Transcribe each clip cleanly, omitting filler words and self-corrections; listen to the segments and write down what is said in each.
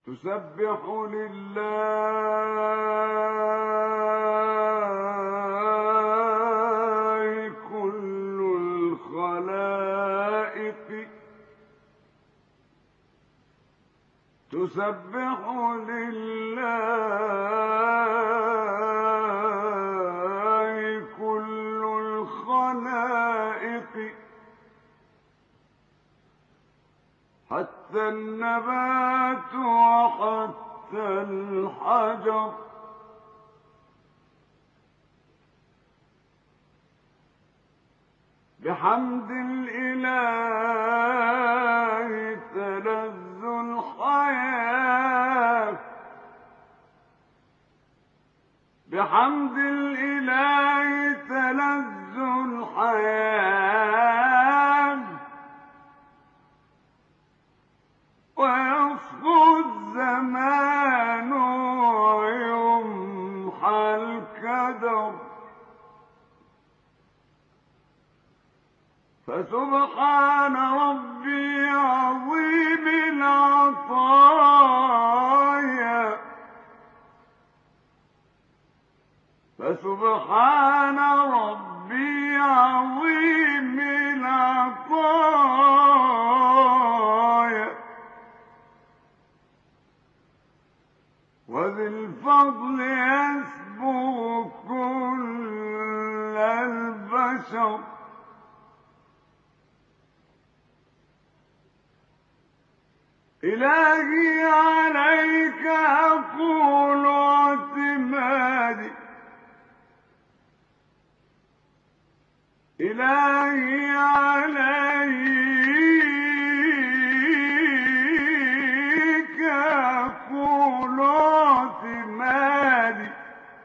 تسبح لله كل الخلائق، تسبح لله كل الخلائق، حتى النبات وحتى الحجر، بحمد الإله تلذ الحياة، بحمد الإله تلذ الحياة، ويصفو الزمان ويمحى الكدر، فسبحان ربي عظيم العطايا، فسبحان ربي عظيم العطايا، وذي الفضل يسبغ كل البشر، إلهي عليك أقول اعتمادي، إلهي عليك أقول اعتمادي،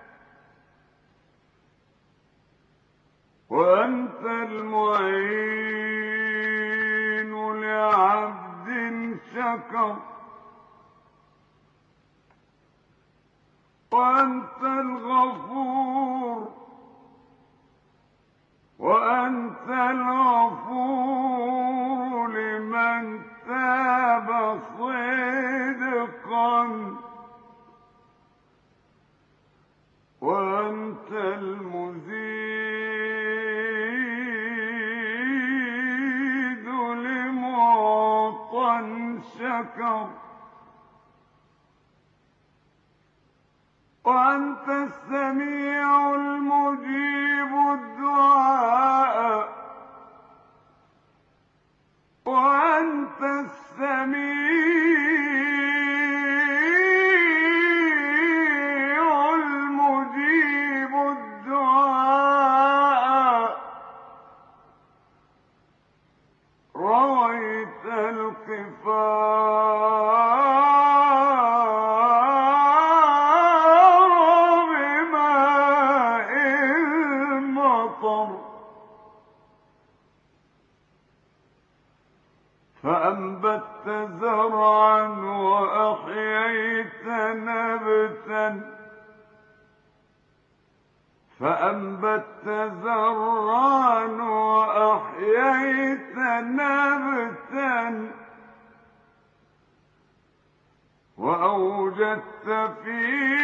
وأنت المعين لعبد شكر، وأنت الغفور، وأنت الغفور لمن تاب صدقا، وأنت المزيد لمعطى شكر، وأنت السميع المجيب الدعاء، وأنت السميع المجيب الدعاء، رويت القفار بماء المطر، فأنبت زرعا وأحييت نبتا، فأنبت زرعا وأحييت نبتا، وأوجدت في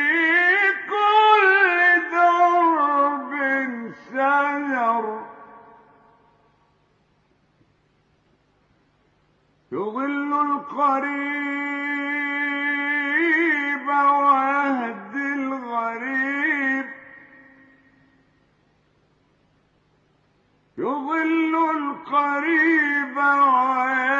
كل درب شجر، يضل القريب ويهدي الغريب، يضل القريب ويهدي